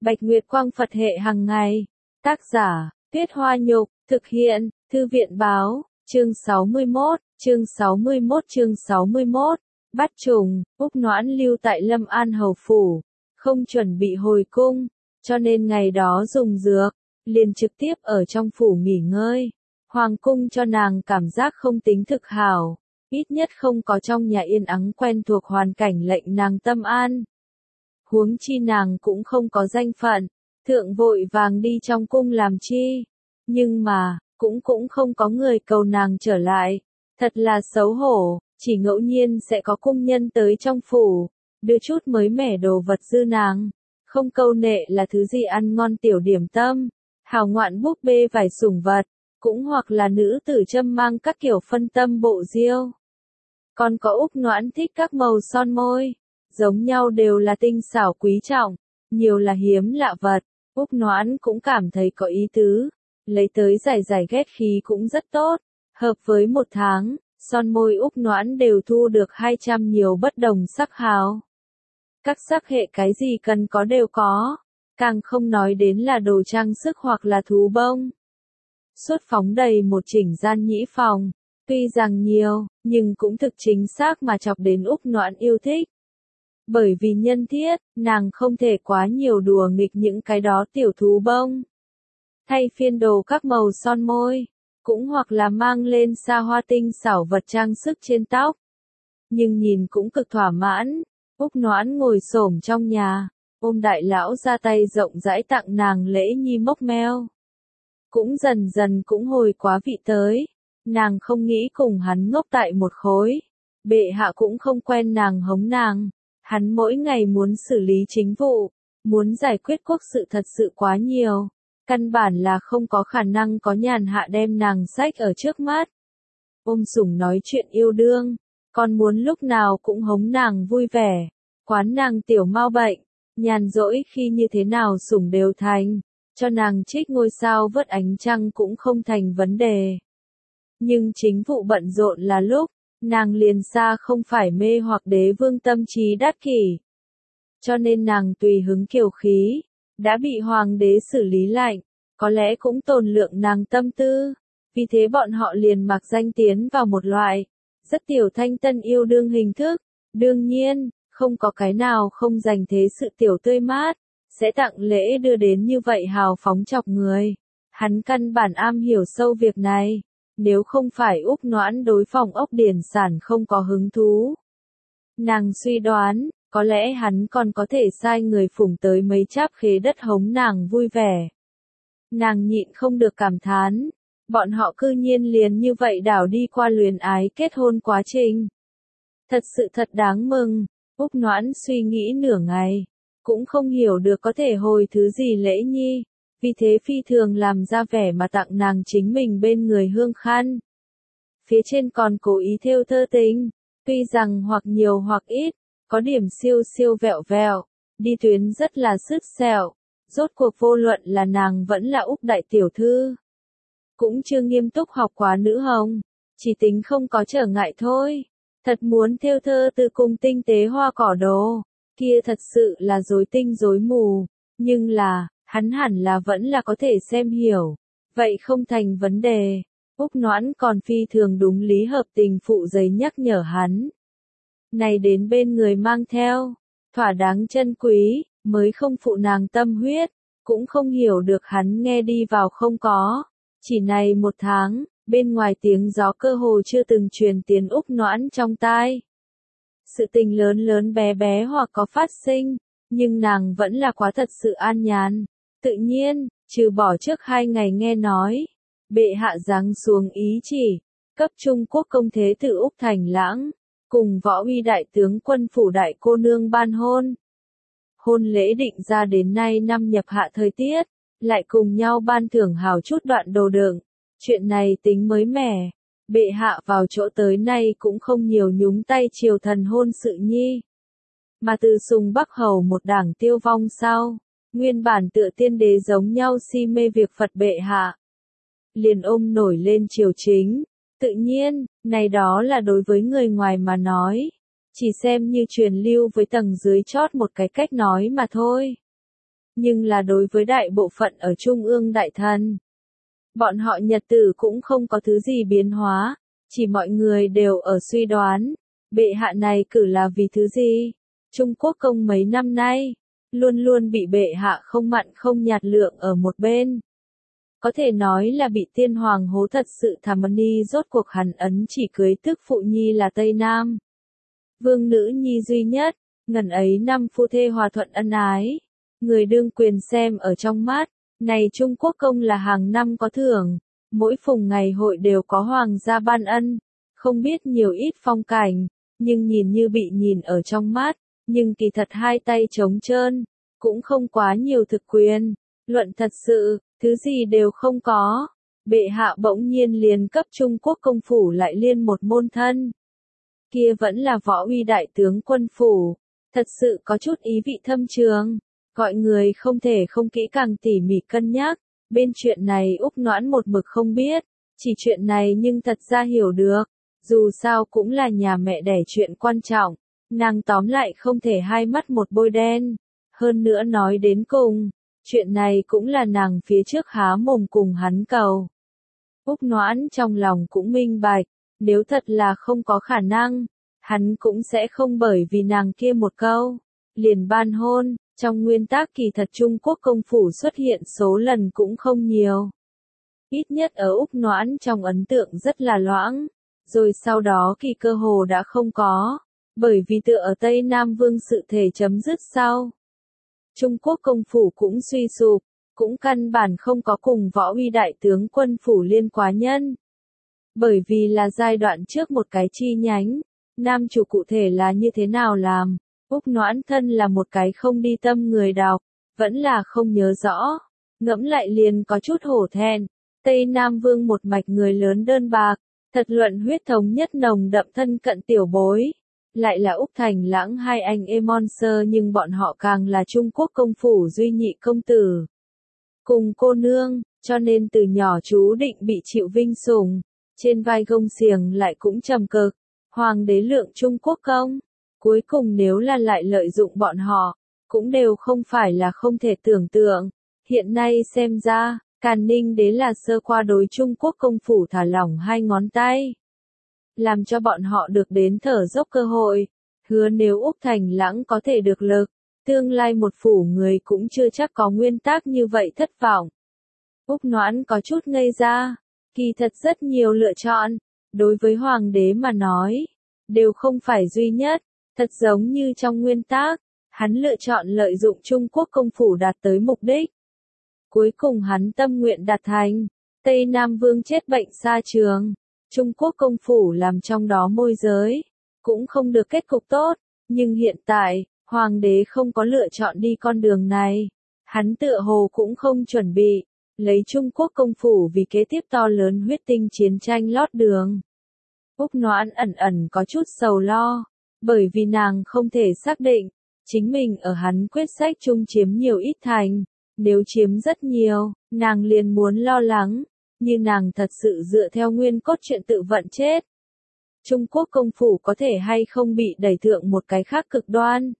Bạch Nguyệt Quang Phật hệ hàng ngày. Tác giả, Tuyết Hoa Nhục, thực hiện, Thư viện Báo, chương 61, chương 61. Bắt trùng, Úc Noãn lưu tại Lâm An Hầu Phủ, không chuẩn bị hồi cung, cho nên ngày đó dùng dược, liền trực tiếp ở trong phủ nghỉ ngơi. Hoàng cung cho nàng cảm giác không tính thực hảo, ít nhất không có trong nhà yên ắng quen thuộc hoàn cảnh lệnh nàng tâm an. Huống chi nàng cũng không có danh phận, thượng vội vàng đi trong cung làm chi, nhưng mà, cũng không có người cầu nàng trở lại, thật là xấu hổ, chỉ ngẫu nhiên sẽ có cung nhân tới trong phủ, đưa chút mới mẻ đồ vật dư nàng, không câu nệ là thứ gì ăn ngon tiểu điểm tâm, hào ngoạn búp bê vải sủng vật, cũng hoặc là nữ tử châm mang các kiểu phân tâm bộ diêu. Còn có Úc Noãn thích các màu son môi, giống nhau đều là tinh xảo quý trọng, nhiều là hiếm lạ vật, Úc Noãn cũng cảm thấy có ý tứ, lấy tới giải ghét khí cũng rất tốt, hợp với một tháng, son môi Úc Noãn đều thu được 200 nhiều bất đồng sắc hào. Các sắc hệ cái gì cần có đều có, càng không nói đến là đồ trang sức hoặc là thú bông. Suốt phóng đầy một chỉnh gian nhĩ phòng, tuy rằng nhiều, nhưng cũng thực chính xác mà chọc đến Úc Noãn yêu thích. Bởi vì nhân thiết, nàng không thể quá nhiều đùa nghịch những cái đó tiểu thú bông. Thay phiên đồ các màu son môi, cũng hoặc là mang lên xa hoa tinh xảo vật trang sức trên tóc. Nhưng nhìn cũng cực thỏa mãn, Úc Noãn ngồi xổm trong nhà, ôm đại lão ra tay rộng rãi tặng nàng lễ nhi mốc meo. Cũng dần dần cũng hồi quá vị tới, nàng không nghĩ cùng hắn ngốc tại một khối. Bệ hạ cũng không quen nàng hống nàng, hắn mỗi ngày muốn xử lý chính vụ, muốn giải quyết quốc sự thật sự quá nhiều. Căn bản là không có khả năng có nhàn hạ đem nàng sách ở trước mắt. Ôm sủng nói chuyện yêu đương, còn muốn lúc nào cũng hống nàng vui vẻ, quán nàng tiểu mau bệnh, nhàn rỗi khi như thế nào sủng đều thành, cho nàng trích ngôi sao vớt ánh trăng cũng không thành vấn đề. Nhưng chính vụ bận rộn là lúc, nàng liền xa không phải mê hoặc đế vương tâm trí đắc kỷ. Cho nên nàng tùy hứng kiều khí, đã bị hoàng đế xử lý lạnh, có lẽ cũng tồn lượng nàng tâm tư, vì thế bọn họ liền mặc danh tiến vào một loại, rất tiểu thanh tân yêu đương hình thức, đương nhiên, không có cái nào không dành thế sự tiểu tươi mát, sẽ tặng lễ đưa đến như vậy hào phóng chọc người. Hắn căn bản am hiểu sâu việc này, nếu không phải Úc Noãn đối phòng ốc điển sản không có hứng thú. Nàng suy đoán, có lẽ hắn còn có thể sai người phủng tới mấy cháp khế đất hống nàng vui vẻ. Nàng nhịn không được cảm thán, bọn họ cư nhiên liền như vậy đảo đi qua luyến ái kết hôn quá trình. Thật sự thật đáng mừng, Úc Noãn suy nghĩ nửa ngày, cũng không hiểu được có thể hồi thứ gì lễ nhi, vì thế phi thường làm ra vẻ mà tặng nàng chính mình bên người hương khăn. Phía trên còn cố ý thêu thơ tình, tuy rằng hoặc nhiều hoặc ít, có điểm siêu siêu vẹo vẹo, đi tuyến rất là sứt sẹo, rốt cuộc vô luận là nàng vẫn là Úc đại tiểu thư. Cũng chưa nghiêm túc học quá nữ hồng, chỉ tính không có trở ngại thôi, thật muốn thêu thơ từ cùng tinh tế hoa cỏ đồ, kia thật sự là rối tinh rối mù, nhưng là, hắn hẳn là vẫn là có thể xem hiểu, vậy không thành vấn đề. Úc Noãn còn phi thường đúng lý hợp tình phụ giấy nhắc nhở hắn. Này đến bên người mang theo, thỏa đáng chân quý, mới không phụ nàng tâm huyết, cũng không hiểu được hắn nghe đi vào không có. Chỉ này một tháng, bên ngoài tiếng gió cơ hồ chưa từng truyền tiến Úc Noãn trong tai. Sự tình lớn lớn bé bé hoặc có phát sinh, nhưng nàng vẫn là quá thật sự an nhàn. Tự nhiên, trừ bỏ trước 2 ngày nghe nói, bệ hạ giáng xuống ý chỉ, cấp Trung Quốc công thế tử Úc Thành Lãng, cùng võ uy đại tướng quân phủ đại cô nương ban hôn. Hôn lễ định ra đến nay năm nhập hạ thời tiết, lại cùng nhau ban thưởng hào chút đoạn đồ đựng. Chuyện này tính mới mẻ, bệ hạ vào chỗ tới nay cũng không nhiều nhúng tay triều thần hôn sự nhi. Mà từ Sùng Bắc Hầu một đảng tiêu vong sau, nguyên bản tựa tiên đế giống nhau si mê việc Phật bệ hạ. Liền ôm nổi lên triều chính, tự nhiên, này đó là đối với người ngoài mà nói. Chỉ xem như truyền lưu với tầng dưới chót một cái cách nói mà thôi. nhưng là đối với đại bộ phận ở Trung ương đại thần. Bọn họ nhật tử cũng không có thứ gì biến hóa, chỉ mọi người đều ở suy đoán, bệ hạ này cử là vì thứ gì? Trung Quốc công mấy năm nay, luôn luôn bị bệ hạ không mặn không nhạt lượng ở một bên. Có thể nói là bị tiên hoàng hố thật sự thảm ni rốt cuộc hắn ấn chỉ cưới tức phụ nhi là Tây Nam. Vương nữ nhi duy nhất, ngần ấy năm phu thê hòa thuận ân ái. Người đương quyền xem ở trong mắt, này Trung Quốc công là hàng năm có thưởng, mỗi phùng ngày hội đều có hoàng gia ban ân, không biết nhiều ít phong cảnh, nhưng nhìn như bị nhìn ở trong mắt, nhưng kỳ thật hai tay trống trơn, cũng không quá nhiều thực quyền, luận thật sự, thứ gì đều không có. Bệ hạ bỗng nhiên liền cấp Trung Quốc công phủ lại liên một môn thân. Kia vẫn là võ uy đại tướng quân phủ, thật sự có chút ý vị thâm trường. Gọi người không thể không kỹ càng tỉ mỉ cân nhắc, bên chuyện này Úc Noãn một mực không biết, chỉ chuyện này nhưng thật ra hiểu được, dù sao cũng là nhà mẹ đẻ chuyện quan trọng, nàng tóm lại không thể hai mắt một bôi đen, hơn nữa nói đến cùng, chuyện này cũng là nàng phía trước há mồm cùng hắn cầu. Úc Noãn trong lòng cũng minh bạch, nếu thật là không có khả năng, hắn cũng sẽ không bởi vì nàng kia một câu, liền ban hôn. Trong nguyên tắc kỳ thật Trung Quốc công phủ xuất hiện số lần cũng không nhiều. Ít nhất ở Úc Noãn trong ấn tượng rất là loãng, rồi sau đó kỳ cơ hồ đã không có, bởi vì tựa ở Tây Nam Vương sự thể chấm dứt sau. Trung Quốc công phủ cũng suy sụp, cũng căn bản không có cùng võ uy đại tướng quân phủ liên quá nhân. Bởi vì là giai đoạn trước một cái chi nhánh, nam chủ cụ thể là như thế nào làm. Úc Noãn thân là một cái không đi tâm người đọc, vẫn là không nhớ rõ, ngẫm lại liền có chút hổ thẹn, Tây Nam Vương một mạch người lớn đơn bạc, thật luận huyết thống nhất nồng đậm thân cận tiểu bối, lại là Úc Thành Lãng hai anh em Monster nhưng bọn họ càng là Trung Quốc công phủ duy nhị công tử. Cùng cô nương, cho nên từ nhỏ chú định bị chịu vinh sủng, trên vai gông xiềng lại cũng trầm cực, hoàng đế lượng Trung Quốc công. Cuối cùng nếu là lại lợi dụng bọn họ, cũng đều không phải là không thể tưởng tượng. Hiện nay xem ra, Càn Ninh đế là sơ qua đối Trung Quốc công phủ thả lỏng hai ngón tay. Làm cho bọn họ được đến thở dốc cơ hội. Hứa nếu Úc Thành Lãng có thể được lực, tương lai một phủ người cũng chưa chắc có nguyên tắc như vậy thất vọng. Úc Noãn có chút ngây ra, kỳ thật rất nhiều lựa chọn, đối với hoàng đế mà nói, đều không phải duy nhất. Thật giống như trong nguyên tắc, hắn lựa chọn lợi dụng Trung Quốc công phủ đạt tới mục đích. Cuối cùng hắn tâm nguyện đạt thành, Tây Nam Vương chết bệnh xa trường, Trung Quốc công phủ làm trong đó môi giới, cũng không được kết cục tốt, nhưng hiện tại, hoàng đế không có lựa chọn đi con đường này, hắn tựa hồ cũng không chuẩn bị, lấy Trung Quốc công phủ vì kế tiếp to lớn huyết tinh chiến tranh lót đường. Úc Noãn ẩn ẩn có chút sầu lo. Bởi vì nàng không thể xác định, chính mình ở hắn quyết sách chung chiếm nhiều ít thành, nếu chiếm rất nhiều, nàng liền muốn lo lắng, như nàng thật sự dựa theo nguyên cốt truyện tự vận chết. Trung Quốc công phủ có thể hay không bị đẩy thượng một cái khác cực đoan.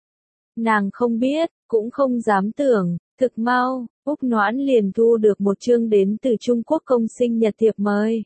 Nàng không biết, cũng không dám tưởng, thực mau, Úc Noãn liền thu được một chương đến từ Trung Quốc công sinh nhật thiệp mời.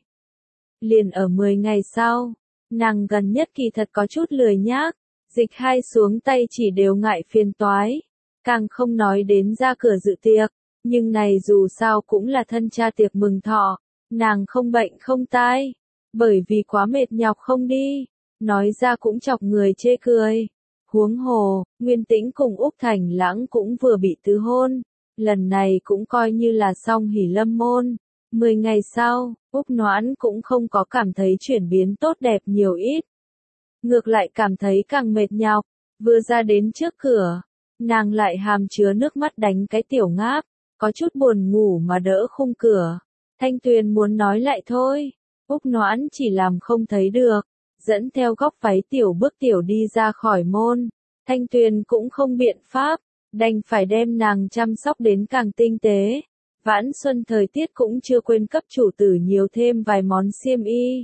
Liền ở 10 ngày sau. Nàng gần nhất kỳ thật có chút lười nhác, dịch hai xuống tay chỉ đều ngại phiền toái, càng không nói đến ra cửa dự tiệc, nhưng này dù sao cũng là thân cha tiệc mừng thọ, nàng không bệnh không tai, bởi vì quá mệt nhọc không đi, nói ra cũng chọc người chê cười. Huống hồ, Nguyên Tĩnh cùng Úc Thành Lãng cũng vừa bị tứ hôn, lần này cũng coi như là xong hỉ lâm môn. 10 ngày sau, Úc Noãn cũng không có cảm thấy chuyển biến tốt đẹp nhiều ít. Ngược lại cảm thấy càng mệt nhọc, vừa ra đến trước cửa, nàng lại hàm chứa nước mắt đánh cái tiểu ngáp, có chút buồn ngủ mà đỡ khung cửa. Thanh Tuyền muốn nói lại thôi, Úc Noãn chỉ làm không thấy được, dẫn theo góc váy tiểu bước tiểu đi ra khỏi môn. Thanh Tuyền cũng không biện pháp, đành phải đem nàng chăm sóc đến càng tinh tế. Vãn xuân thời tiết cũng chưa quên cấp chủ tử nhiều thêm vài món xiêm y.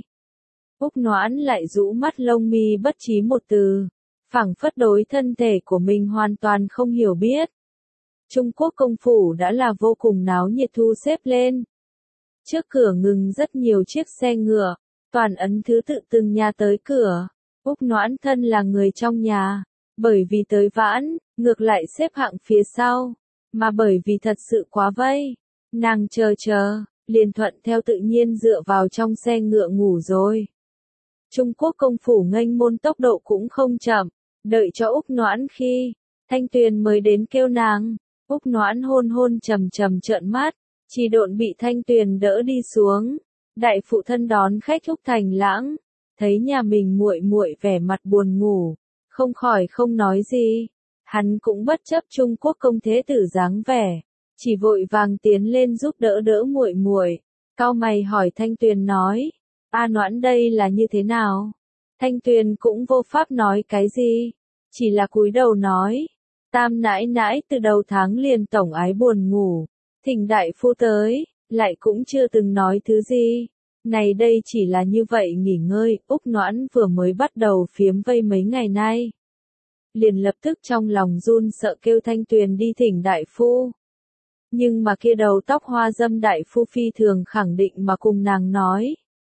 Úc Noãn lại rũ mắt lông mi bất trí một từ, phảng phất đối thân thể của mình hoàn toàn không hiểu biết. Trung Quốc công phủ đã là vô cùng náo nhiệt thu xếp lên. Trước cửa ngừng rất nhiều chiếc xe ngựa, toàn ấn thứ tự từng nhà tới cửa. Úc Noãn thân là người trong nhà, bởi vì tới vãn, ngược lại xếp hạng phía sau, mà bởi vì thật sự quá vây, nàng chờ, liền thuận theo tự nhiên dựa vào trong xe ngựa ngủ rồi. Trung Quốc công phủ nghênh môn tốc độ cũng không chậm, đợi cho Úc Noãn khi, Thanh Tuyền mới đến kêu nàng. Úc Noãn hôn trầm trợn mắt, chỉ độn bị Thanh Tuyền đỡ đi xuống. Đại phụ thân đón khách Úc Thành Lãng, thấy nhà mình muội vẻ mặt buồn ngủ, không khỏi không nói gì. Hắn cũng bất chấp Trung Quốc công thế tử dáng vẻ, chỉ vội vàng tiến lên giúp đỡ muội. Cau mày hỏi Thanh Tuyền nói, A Noãn đây là như thế nào? Thanh Tuyền cũng vô pháp nói cái gì, chỉ là cúi đầu nói, Tam nãi nãi từ đầu tháng liền tổng ái buồn ngủ, thỉnh đại phu tới, lại cũng chưa từng nói thứ gì. Này đây chỉ là như vậy nghỉ ngơi, Úc Noãn vừa mới bắt đầu phiếm vây mấy ngày nay. Liền lập tức trong lòng run sợ kêu Thanh Tuyền đi thỉnh đại phu. Nhưng mà kia đầu tóc hoa dâm đại phu phi thường khẳng định mà cùng nàng nói.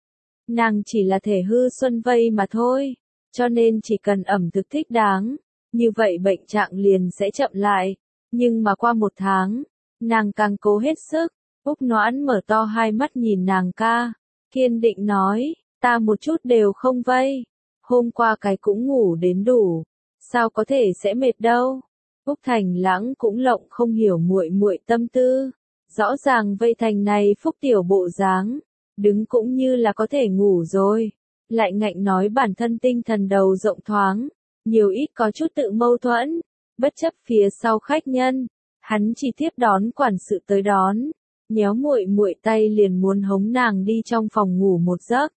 Nàng chỉ là thể hư xuân vây mà thôi, cho nên chỉ cần ẩm thực thích đáng, như vậy bệnh trạng liền sẽ chậm lại. Nhưng mà qua 1 tháng, nàng càng cố hết sức. Úc Noãn mở to hai mắt nhìn nàng ca, kiên định nói, ta một chút đều không vây, hôm qua cái cũng ngủ đến đủ, sao có thể sẽ mệt đâu. Úc Thành Lãng cũng lộng không hiểu muội tâm tư, rõ ràng vây thành này phúc tiểu bộ dáng, đứng cũng như là có thể ngủ rồi, lại ngạnh nói bản thân tinh thần đầu rộng thoáng, nhiều ít có chút tự mâu thuẫn, bất chấp phía sau khách nhân, hắn chỉ tiếp đón quản sự tới đón, nhéo muội tay liền muốn hống nàng đi trong phòng ngủ một giấc.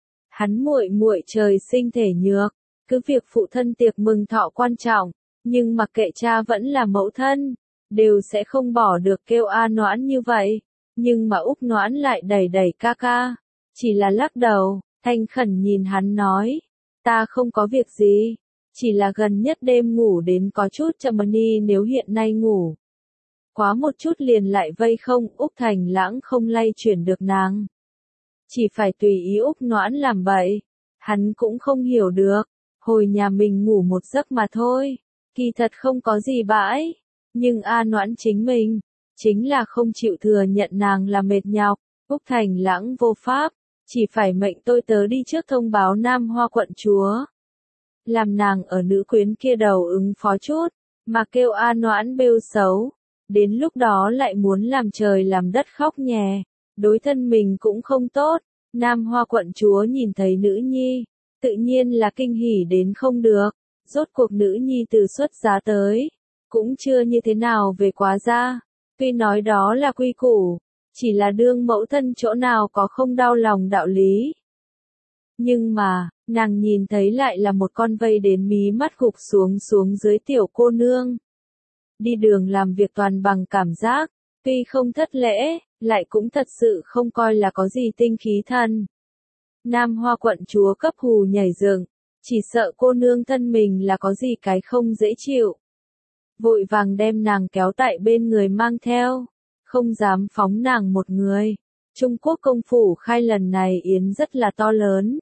Hắn muội trời sinh thể nhược, cứ việc phụ thân tiệc mừng thọ quan trọng, nhưng mặc kệ cha vẫn là mẫu thân, đều sẽ không bỏ được kêu A Noãn như vậy. Nhưng mà Úc Noãn lại đẩy ca, chỉ là lắc đầu, thanh khẩn nhìn hắn nói, ta không có việc gì, chỉ là gần nhất đêm ngủ đến có chút chậm đi, nếu hiện nay ngủ quá một chút liền lại vây không. Úc Thành Lãng không lay chuyển được nàng, chỉ phải tùy ý Úc Noãn làm bậy. Hắn cũng không hiểu được, hồi nhà mình ngủ một giấc mà thôi, kỳ thật không có gì bãi, nhưng A Noãn chính là không chịu thừa nhận nàng là mệt nhọc. Úc Thành Lãng vô pháp, chỉ phải mệnh tôi tớ đi trước thông báo Nam Hoa quận chúa, làm nàng ở nữ quyến kia đầu ứng phó chút, mà kêu A Noãn bêu xấu, đến lúc đó lại muốn làm trời làm đất khóc nhè, đối thân mình cũng không tốt. Nam Hoa quận chúa nhìn thấy nữ nhi, tự nhiên là kinh hỉ đến không được, rốt cuộc nữ nhi từ xuất giá tới, cũng chưa như thế nào về quá gia, tuy nói đó là quy củ, chỉ là đương mẫu thân chỗ nào có không đau lòng đạo lý. Nhưng mà, nàng nhìn thấy lại là một con vây đến mí mắt gục xuống dưới tiểu cô nương. Đi đường làm việc toàn bằng cảm giác, tuy không thất lễ, lại cũng thật sự không coi là có gì tinh khí thần. Nam Hoa quận chúa cấp hù nhảy dựng, chỉ sợ cô nương thân mình là có gì cái không dễ chịu. Vội vàng đem nàng kéo tại bên người mang theo, không dám phóng nàng một người. Trung Quốc công phủ khai lần này yến rất là to lớn.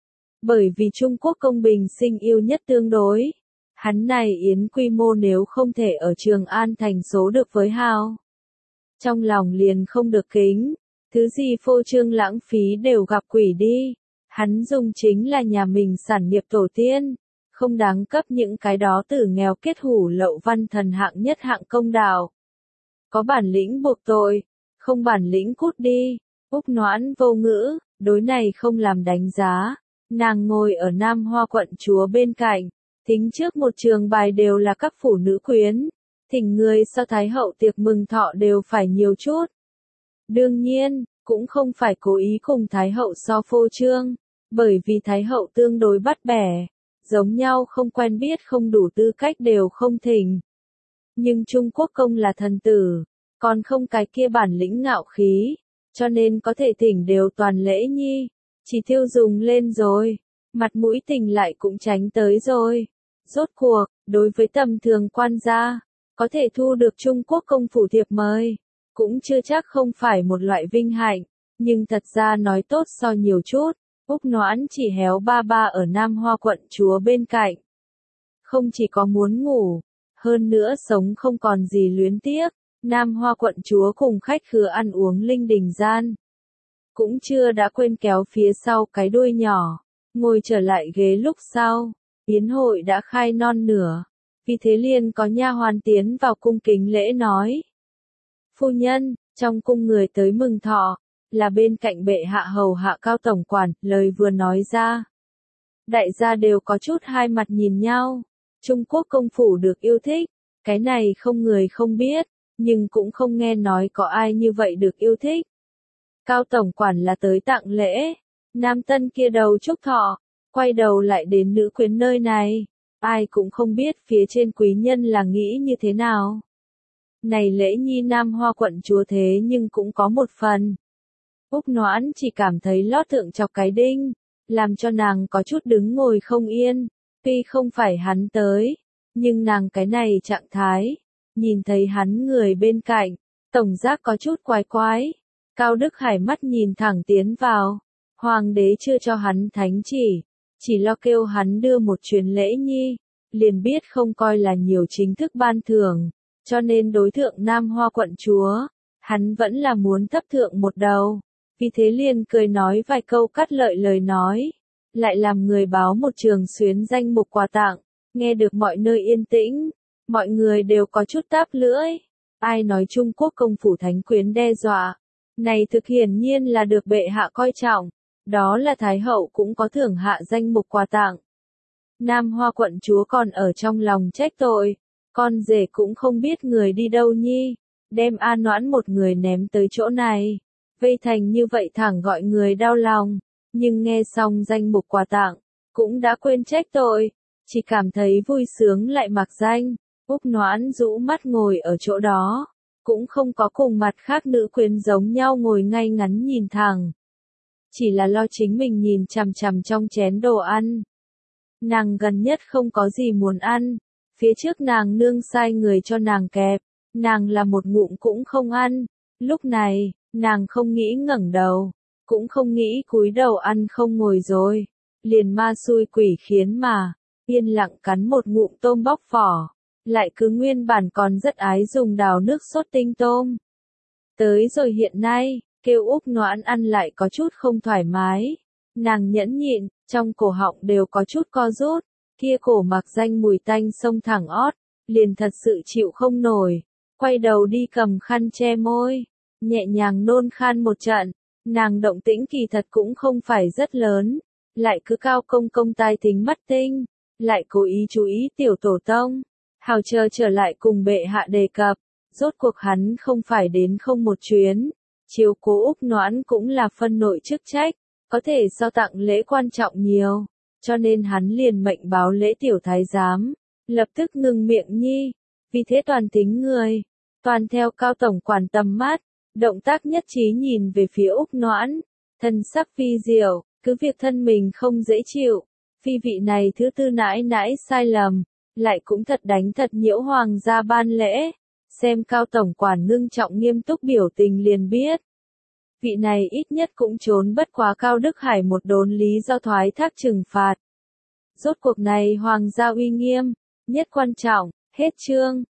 Bởi vì Trung Quốc công bình sinh yêu nhất tương đối, hắn này yến quy mô nếu không thể ở Trường An thành số được với hao, trong lòng liền không được kính, thứ gì phô trương lãng phí đều gặp quỷ đi. Hắn dùng chính là nhà mình sản nghiệp tổ tiên, không đáng cấp những cái đó tử nghèo kết hủ lậu văn thần hạng nhất hạng công đạo. Có bản lĩnh buộc tội, không bản lĩnh cút đi. Úc Noãn vô ngữ, đối này không làm đánh giá. Nàng ngồi ở Nam Hoa quận chúa bên cạnh, thính trước một trường bài đều là các phụ nữ quyến, thỉnh người so thái hậu tiệc mừng thọ đều phải nhiều chút. Đương nhiên, cũng không phải cố ý cùng thái hậu so phô trương, bởi vì thái hậu tương đối bắt bẻ, giống nhau không quen biết không đủ tư cách đều không thỉnh. Nhưng Trung Quốc công là thần tử, còn không cái kia bản lĩnh ngạo khí, cho nên có thể thỉnh đều toàn lễ nhi, chỉ tiêu dùng lên rồi, mặt mũi tình lại cũng tránh tới rồi. Rốt cuộc, đối với tầm thường quan gia, có thể thu được Trung Quốc công phủ thiệp mời, cũng chưa chắc không phải một loại vinh hạnh, nhưng thật ra nói tốt so nhiều chút, Úc Noãn chỉ héo ba ba ở Nam Hoa quận chúa bên cạnh. Không chỉ có muốn ngủ, hơn nữa sống không còn gì luyến tiếc, Nam Hoa quận chúa cùng khách khứa ăn uống linh đình gian. Cũng chưa đã quên kéo phía sau cái đuôi nhỏ, ngồi trở lại ghế lúc sau, yến hội đã khai non nửa, vì thế liền có nha hoàn tiến vào cung kính lễ nói. Phu nhân, trong cung người tới mừng thọ, là bên cạnh bệ hạ hầu hạ Cao tổng quản, lời vừa nói ra. Đại gia đều có chút hai mặt nhìn nhau, Trung Quốc công phủ được yêu thích, cái này không người không biết, nhưng cũng không nghe nói có ai như vậy được yêu thích. Cao tổng quản là tới tặng lễ, nam tân kia đầu chúc thọ, quay đầu lại đến nữ quyến nơi này, ai cũng không biết phía trên quý nhân là nghĩ như thế nào. Này lễ nhi Nam Hoa quận chúa thế nhưng cũng có một phần. Úc Noãn chỉ cảm thấy lót thượng chọc cái đinh, làm cho nàng có chút đứng ngồi không yên, tuy không phải hắn tới, nhưng nàng cái này trạng thái, nhìn thấy hắn người bên cạnh, tổng giác có chút quái quái. Cao Đức Hải mắt nhìn thẳng tiến vào, hoàng đế chưa cho hắn thánh chỉ lo kêu hắn đưa một chuyến lễ nhi, liền biết không coi là nhiều chính thức ban thưởng, cho nên đối thượng Nam Hoa quận chúa, hắn vẫn là muốn thấp thượng một đầu, vì thế liền cười nói vài câu cắt lợi lời nói, lại làm người báo một trường xuyến danh mục quà tặng, nghe được mọi nơi yên tĩnh, mọi người đều có chút táp lưỡi, ai nói Trung Quốc công phủ thánh quyến đe dọa. Này thực hiển nhiên là được bệ hạ coi trọng, đó là Thái hậu cũng có thưởng hạ danh mục quà tặng. Nam Hoa quận chúa còn ở trong lòng trách tội, con rể cũng không biết người đi đâu nhi, đem A Noãn một người ném tới chỗ này, vây thành như vậy thẳng gọi người đau lòng, nhưng nghe xong danh mục quà tặng, cũng đã quên trách tội, chỉ cảm thấy vui sướng lại mặc danh, Úc Noãn rũ mắt ngồi ở chỗ đó. Cũng không có cùng mặt khác nữ quyến giống nhau ngồi ngay ngắn nhìn thẳng. Chỉ là lo chính mình nhìn chằm chằm trong chén đồ ăn. Nàng gần nhất không có gì muốn ăn, phía trước nàng nương sai người cho nàng kẹp, nàng là một ngụm cũng không ăn, lúc này, nàng không nghĩ ngẩng đầu, cũng không nghĩ cúi đầu ăn không ngồi rồi, liền ma xui quỷ khiến mà, yên lặng cắn một ngụm tôm bóc vỏ. Lại cứ nguyên bản còn rất ái dùng đào nước sốt tinh tôm. Tới rồi hiện nay, kêu Úc Noãn ăn lại có chút không thoải mái. Nàng nhẫn nhịn, trong cổ họng đều có chút co rút, kia cổ mặc danh mùi tanh sông thẳng ót, liền thật sự chịu không nổi. Quay đầu đi cầm khăn che môi, nhẹ nhàng nôn khan một trận, nàng động tĩnh kỳ thật cũng không phải rất lớn, lại cứ cao công công tai tính mắt tinh, lại cố ý chú ý tiểu tổ tông. Hào chờ trở lại cùng bệ hạ đề cập, rốt cuộc hắn không phải đến không một chuyến, chiếu cố Úc Noãn cũng là phân nội chức trách, có thể so tặng lễ quan trọng nhiều, cho nên hắn liền mệnh báo lễ tiểu thái giám, lập tức ngừng miệng nhi, vì thế toàn tính người, toàn theo Cao tổng quản tầm mắt, động tác nhất trí nhìn về phía Úc Noãn, thân sắc phi diệu, cứ việc thân mình không dễ chịu, phi vị này thứ tư nãi nãi sai lầm. Lại cũng thật đánh thật nhiễu hoàng gia ban lễ, xem Cao tổng quản ngưng trọng nghiêm túc biểu tình liền biết. Vị này ít nhất cũng trốn bất quá Cao Đức Hải một đốn lý do thoái thác trừng phạt. Rốt cuộc này hoàng gia uy nghiêm, nhất quan trọng, hết chương.